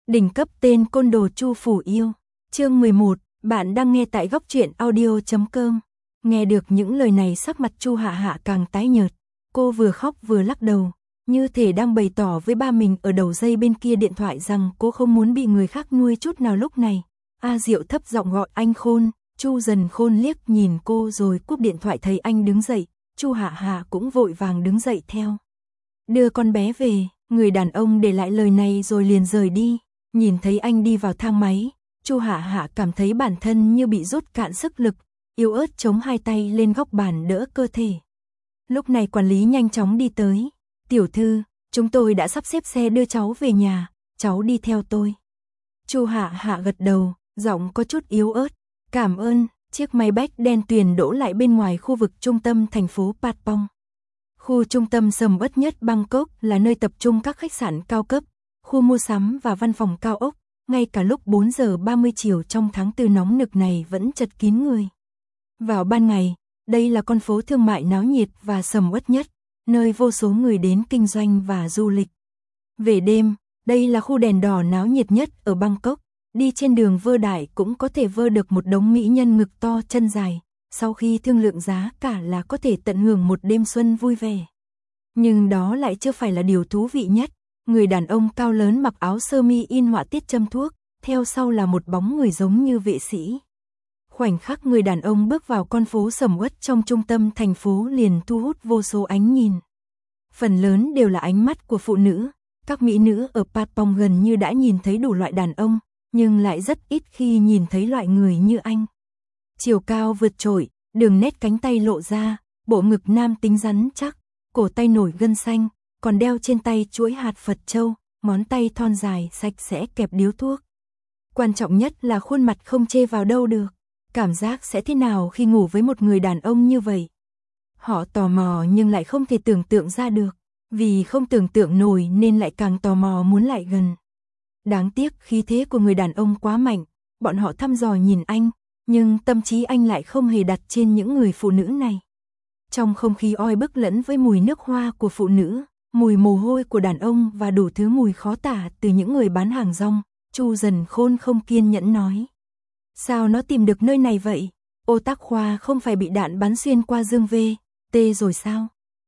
Đỉnh cấp tên côn đồ Chu Phủ Yêu. Chương 11, bạn đang nghe tại góc truyện audio.com. Nghe được những lời này sắc mặt Chu Hạ Hạ càng tái nhợt. Cô vừa khóc vừa lắc đầu, như thể đang bày tỏ với ba mình ở đầu dây bên kia điện thoại rằng cô không muốn bị người khác nuôi chút nào lúc này. A Diệu thấp giọng gọi anh Khôn. Chu Dần Khôn liếc nhìn cô rồi cúp điện thoại, thấy anh đứng dậy, Chu Hạ Hạ cũng vội vàng đứng dậy theo. Đưa con bé về, người đàn ông để lại lời này rồi liền rời đi. Nhìn thấy anh đi vào thang máy, Chu Hạ Hạ cảm thấy bản thân như bị rút cạn sức lực, yếu ớt chống hai tay lên góc bàn đỡ cơ thể. Lúc này quản lý nhanh chóng đi tới. Tiểu thư, chúng tôi đã sắp xếp xe đưa cháu về nhà, cháu đi theo tôi. Chu Hạ Hạ gật đầu, giọng có chút yếu ớt. Cảm ơn. Chiếc máy bách đen tuyền đỗ lại bên ngoài khu vực trung tâm thành phố Patpong. Khu trung tâm sầm uất nhất Bangkok là nơi tập trung các khách sạn cao cấp, khu mua sắm và văn phòng cao ốc. Ngay cả lúc 4 giờ 30 chiều trong tháng 4 nóng nực này vẫn chật kín người. Vào ban ngày, đây là con phố thương mại náo nhiệt và sầm uất nhất, nơi vô số người đến kinh doanh và du lịch. Về đêm, đây là khu đèn đỏ náo nhiệt nhất ở Bangkok. Đi trên đường Vơ Đại cũng có thể vơ được một đống mỹ nhân ngực to chân dài, sau khi thương lượng giá cả là có thể tận hưởng một đêm xuân vui vẻ. Nhưng đó lại chưa phải là điều thú vị nhất. Người đàn ông cao lớn mặc áo sơ mi in họa tiết châm thuốc, theo sau là một bóng người giống như vệ sĩ. Khoảnh khắc người đàn ông bước vào con phố sầm uất trong trung tâm thành phố liền thu hút vô số ánh nhìn. Phần lớn đều là ánh mắt của phụ nữ, các mỹ nữ ở Patpong gần như đã nhìn thấy đủ loại đàn ông, nhưng lại rất ít khi nhìn thấy loại người như anh. Chiều cao vượt trội, đường nét cánh tay lộ ra, bộ ngực nam tính rắn chắc, cổ tay nổi gân xanh, còn đeo trên tay chuỗi hạt Phật châu, ngón tay thon dài sạch sẽ kẹp điếu thuốc. Quan trọng nhất là khuôn mặt không chê vào đâu được. Cảm giác sẽ thế nào khi ngủ với một người đàn ông như vậy? Họ tò mò nhưng lại không thể tưởng tượng ra được, vì không tưởng tượng nổi nên lại càng tò mò muốn lại gần. Đáng tiếc khí thế của người đàn ông quá mạnh, bọn họ thăm dò nhìn anh, nhưng tâm trí anh lại không hề đặt trên những người phụ nữ này. Trong không khí oi bức lẫn với mùi nước hoa của phụ nữ, mùi mồ hôi của đàn ông và đủ thứ mùi khó tả từ những người bán hàng rong, Chu Dần Khôn không kiên nhẫn nói. Sao nó tìm được nơi này vậy? Ô Tác Khoa không phải bị đạn bắn xuyên qua dương V.T rồi sao?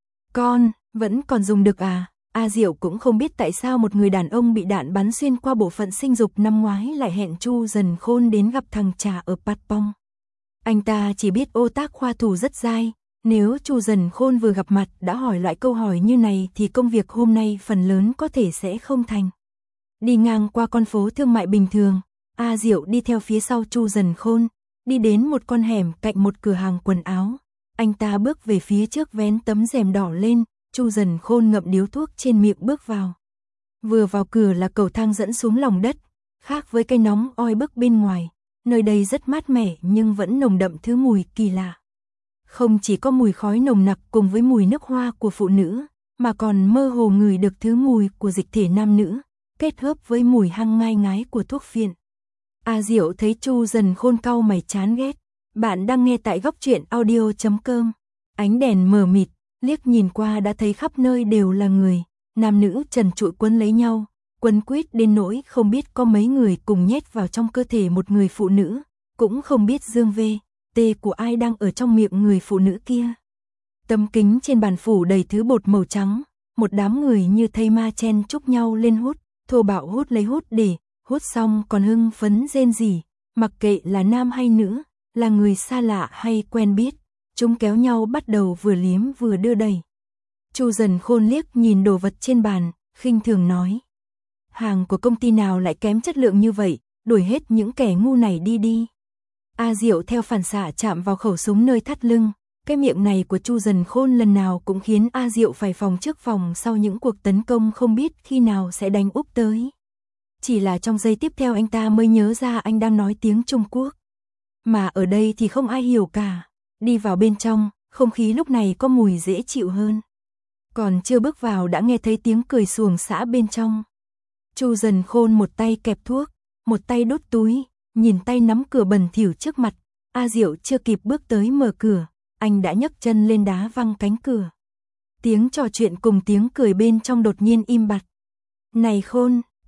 Con, vẫn còn dùng được à? A Diệu cũng không biết tại sao một người đàn ông bị đạn bắn xuyên qua bộ phận sinh dục năm ngoái lại hẹn Chu Dần Khôn đến gặp thằng Trà ở Patpong. Anh ta chỉ biết Ô Tác Khoa thủ rất dai, nếu Chu Dần Khôn vừa gặp mặt đã hỏi loại câu hỏi như này thì công việc hôm nay phần lớn có thể sẽ không thành. Đi ngang qua con phố thương mại bình thường, A Diệu đi theo phía sau Chu Dần Khôn, đi đến một con hẻm cạnh một cửa hàng quần áo. Anh ta bước về phía trước vén tấm rèm đỏ lên, Chu Dần Khôn ngậm điếu thuốc trên miệng bước vào. Vừa vào cửa là cầu thang dẫn xuống lòng đất, khác với cái nóng oi bức bên ngoài, nơi đây rất mát mẻ nhưng vẫn nồng đậm thứ mùi kỳ lạ. Không chỉ có mùi khói nồng nặc cùng với mùi nước hoa của phụ nữ, mà còn mơ hồ ngửi được thứ mùi của dịch thể nam nữ, kết hợp với mùi hăng ngai ngái của thuốc phiện. A Diệu thấy Chu Dần Khôn cau mày chán ghét. Bạn đang nghe tại góc truyện audio.com. Ánh đèn mờ mịt, liếc nhìn qua đã thấy khắp nơi đều là người, nam nữ trần trụi quấn lấy nhau, quấn quýt đến nỗi không biết có mấy người cùng nhét vào trong cơ thể một người phụ nữ, cũng không biết dương V.T của ai đang ở trong miệng người phụ nữ kia. Tấm kính trên bàn phủ đầy thứ bột màu trắng, một đám người như thây ma chen chúc nhau lên hút, thô bạo hút lấy hút để, hút xong còn hưng phấn rên rỉ, mặc kệ là nam hay nữ, là người xa lạ hay quen biết, chúng kéo nhau bắt đầu vừa liếm vừa đưa đẩy. Chu Dần Khôn liếc nhìn đồ vật trên bàn, khinh thường nói. Hàng của công ty nào lại kém chất lượng như vậy, đuổi hết những kẻ ngu này đi đi. A Diệu theo phản xạ chạm vào khẩu súng nơi thắt lưng, cái miệng này của Chu Dần Khôn lần nào cũng khiến A Diệu phải phòng trước phòng sau những cuộc tấn công không biết khi nào sẽ đánh úp tới. Chỉ là trong giây tiếp theo anh ta mới nhớ ra anh đang nói tiếng Trung Quốc. Mà ở đây thì không ai hiểu cả. Đi vào bên trong, không khí lúc này có mùi dễ chịu hơn. Còn chưa bước vào đã nghe thấy tiếng cười xuồng xã bên trong. Chu Dần Khôn một tay kẹp thuốc, một tay đút túi, nhìn tay nắm cửa bẩn thỉu trước mặt. A Diệu chưa kịp bước tới mở cửa, anh đã nhấc chân lên đá văng cánh cửa. Tiếng trò chuyện cùng tiếng cười bên trong đột nhiên im bặt. Này Khôn,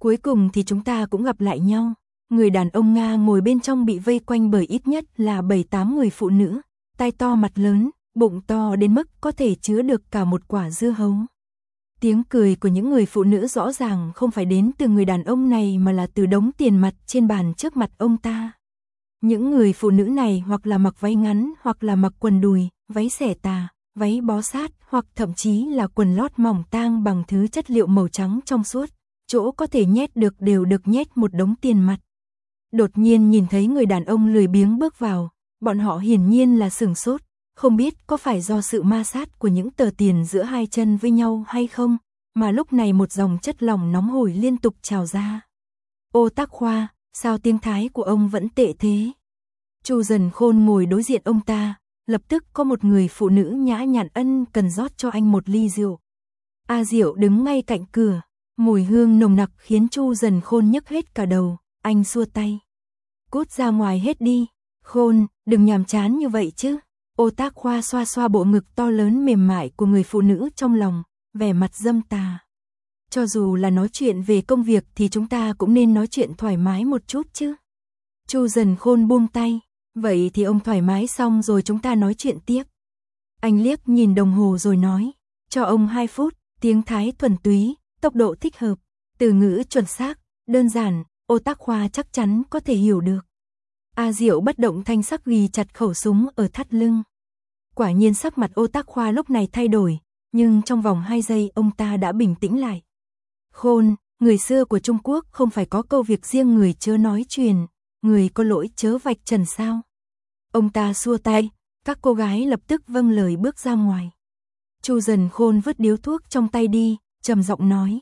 Cuối cùng thì chúng ta cũng gặp lại nhau. Người đàn ông Nga ngồi bên trong bị vây quanh bởi ít nhất là 7-8 người phụ nữ, tai to mặt lớn, bụng to đến mức có thể chứa được cả một quả dưa hấu. Tiếng cười của những người phụ nữ rõ ràng không phải đến từ người đàn ông này mà là từ đống tiền mặt trên bàn trước mặt ông ta. Những người phụ nữ này hoặc là mặc váy ngắn hoặc là mặc quần đùi, váy xẻ tà, váy bó sát hoặc thậm chí là quần lót mỏng tang bằng thứ chất liệu màu trắng trong suốt, chỗ có thể nhét được đều được nhét một đống tiền mặt. Đột nhiên nhìn thấy người đàn ông lười biếng bước vào, bọn họ hiển nhiên là sửng sốt, không biết có phải do sự ma sát của những tờ tiền giữa hai chân với nhau hay không, mà lúc này một dòng chất lỏng nóng hổi liên tục trào ra. Ô Tác Khoa, sao tiếng Thái của ông vẫn tệ thế? Chu Dần Khôn ngồi đối diện ông ta, lập tức có một người phụ nữ nhã nhặn ân cần rót cho anh một ly rượu. A Diệu đứng ngay cạnh cửa, mùi hương nồng nặc khiến Chu Dần Khôn nhức hết cả đầu, anh xua tay. Cút ra ngoài hết đi, Khôn, đừng nhàm chán như vậy chứ. Ô Tác Khoa xoa xoa bộ ngực to lớn mềm mại của người phụ nữ trong lòng, vẻ mặt dâm tà. Cho dù là nói chuyện về công việc thì chúng ta cũng nên nói chuyện thoải mái một chút chứ. Chu Dần Khôn buông tay, vậy thì ông thoải mái xong rồi chúng ta nói chuyện tiếp. Anh liếc nhìn đồng hồ rồi nói, cho ông 2 phút, tiếng Thái thuần túy, tốc độ thích hợp, từ ngữ chuẩn xác, đơn giản, Ô Tác Khoa chắc chắn có thể hiểu được. A Diệu bất động thanh sắc ghi chặt khẩu súng ở thắt lưng. Quả nhiên sắc mặt Ô Tác Khoa lúc này thay đổi, nhưng trong vòng 2 giây ông ta đã bình tĩnh lại. Khôn, người xưa của Trung Quốc không phải có câu việc riêng người chớ nói truyền, người có lỗi chớ vạch trần sao? Ông ta xua tay, các cô gái lập tức vâng lời bước ra ngoài. Chu Dần Khôn vứt điếu thuốc trong tay đi, trầm giọng nói.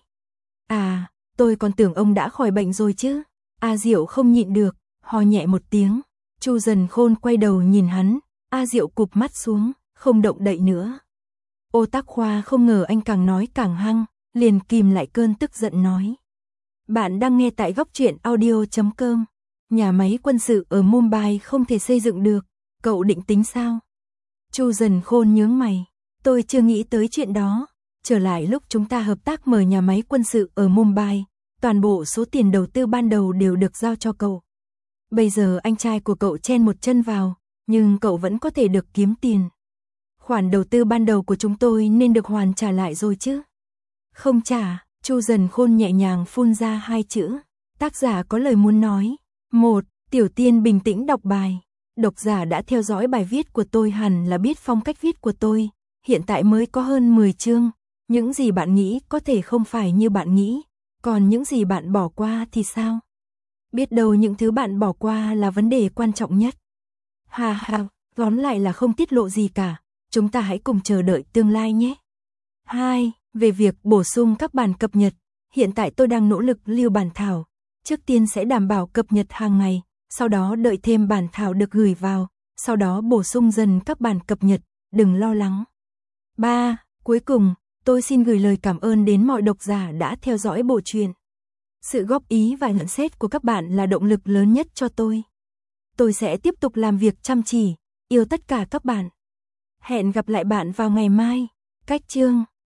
À, tôi còn tưởng ông đã khỏi bệnh rồi chứ. A Diệu không nhịn được, ho nhẹ một tiếng. Chu Dần Khôn quay đầu nhìn hắn, A Diệu cụp mắt xuống, không động đậy nữa. Ô Tác Khoa không ngờ anh càng nói càng hăng, liền kìm lại cơn tức giận nói. Bạn đang nghe tại góc truyện audio.com. Nhà máy quân sự ở Mumbai không thể xây dựng được, cậu định tính sao? Chu Dần Khôn nhướng mày, tôi chưa nghĩ tới chuyện đó. Trở lại lúc chúng ta hợp tác mở nhà máy quân sự ở Mumbai, toàn bộ số tiền đầu tư ban đầu đều được giao cho cậu. Bây giờ anh trai của cậu chen một chân vào, nhưng cậu vẫn có thể được kiếm tiền. Khoản đầu tư ban đầu của chúng tôi nên được hoàn trả lại rồi chứ? Không trả, Chu Dần Khôn nhẹ nhàng phun ra 2 chữ. Tác giả có lời muốn nói. 1. Tiểu Tiên bình tĩnh đọc bài. Độc giả đã theo dõi bài viết của tôi hẳn là biết phong cách viết của tôi. Hiện tại mới có hơn 10 chương. Những gì bạn nghĩ có thể không phải như bạn nghĩ. Còn những gì bạn bỏ qua thì sao? Biết đâu những thứ bạn bỏ qua là vấn đề quan trọng nhất. Ha ha, tóm lại là không tiết lộ gì cả. Chúng ta hãy cùng chờ đợi tương lai nhé. 2. Về việc bổ sung các bản cập nhật. Hiện tại tôi đang nỗ lực lưu bản thảo. Trước tiên sẽ đảm bảo cập nhật hàng ngày, sau đó đợi thêm bản thảo được gửi vào, sau đó bổ sung dần các bản cập nhật, đừng lo lắng. 3. Cuối cùng, tôi xin gửi lời cảm ơn đến mọi độc giả đã theo dõi bộ truyện. Sự góp ý và nhận xét của các bạn là động lực lớn nhất cho tôi. Tôi sẽ tiếp tục làm việc chăm chỉ, yêu tất cả các bạn. Hẹn gặp lại bạn vào ngày mai. Cách chương